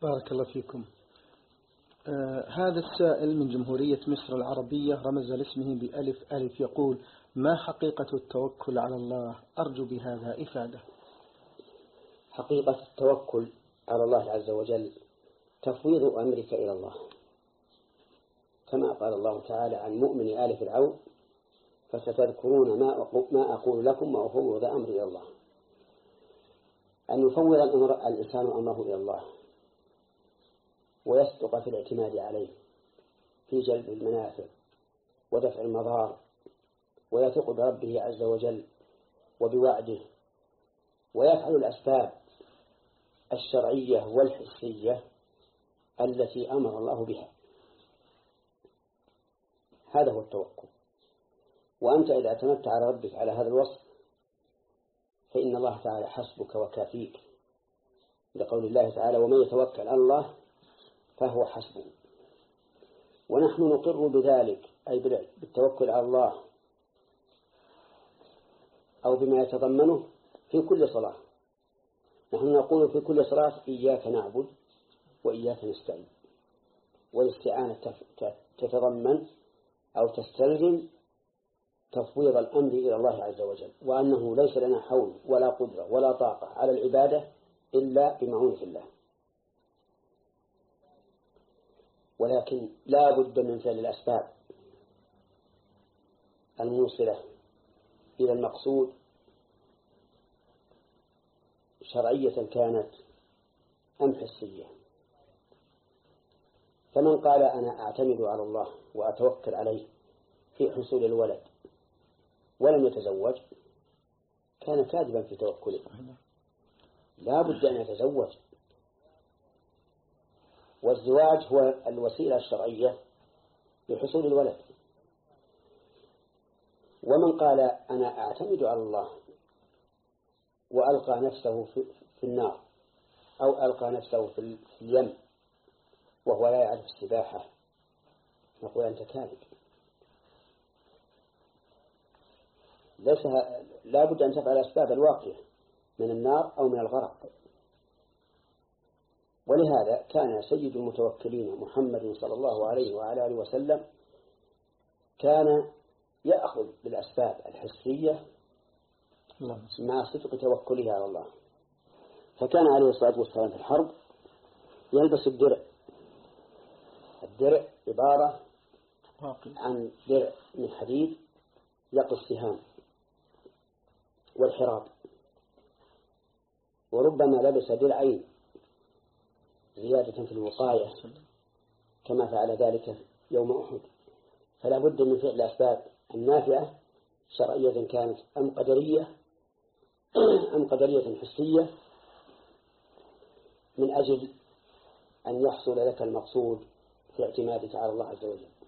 بارك الله فيكم. هذا السائل من جمهورية مصر العربية رمز لاسمه بألف ألف، يقول: ما حقيقة التوكل على الله؟ أرجو بهذا إفادة. حقيقة التوكل على الله عز وجل تفويض أمرك إلى الله، كما قال الله تعالى عن مؤمن آل فرعون: فستذكرون ما أقول لكم وأفوض أمري إلى الله. أن يفوض الإنسان أمره إلى الله ويصدق في الاعتماد عليه في جلب المنافع ودفع المضار، ويثق بربه عز وجل وبوعده، ويفعل الأسباب الشرعية والحسية التي أمر الله بها. هذا هو التوكل. وأنت إذا اعتمدت على ربك على هذا الوصف فإن الله تعالى حسبك وكافيك، لقول الله تعالى: ومن يتوكل على الله فهو حسبه. ونحن نقر بذلك، أي بالتوكل على الله أو بما يتضمنه في كل صلاة. نحن نقول في كل صلاة: إياك نعبد وإياك نستعين. والاستعانة تتضمن أو تستلزم تفويض الأمر إلى الله عز وجل، وأنه ليس لنا حول ولا قدرة ولا طاقة على العبادة إلا بمعونة الله. ولكن لا بد من فعل الأسباب الموصلة إلى المقصود، شرعية كانت أم حسية. فمن قال: أنا أعتمد على الله وأتوكل عليه في حصول الولد ولم يتزوج، كان كاذبا في توكله. لا بد أن يتزوج، والزواج هو الوسيلة الشرعية لحصول الولد. ومن قال: أنا أعتمد على الله وألقى نفسه في النار أو ألقى نفسه في اليم وهو لا يعرف السباحة، نقول: أنت كاذب. لا بد أن تفعل أسباب الواقع من النار أو من الغرق. ولهذا كان سيد المتوكلين محمد صلى الله عليه وعلى آله وسلم كان يأخذ بالأسباب الحسية مع صدق توكله على الله. فكان عليه الصلاة والسلام في الحرب يلبس الدرع عبارة عن درع من حديد يقي السهام والحراب، وربما لبس درعين زيادة في الوقاية كما فعل ذلك يوم أحد. فلا بد من فعل الأسباب النافعة شرعية كانت أم قدرية حسية من أجل أن يحصل لك المقصود في اعتمادك على الله عز وجل.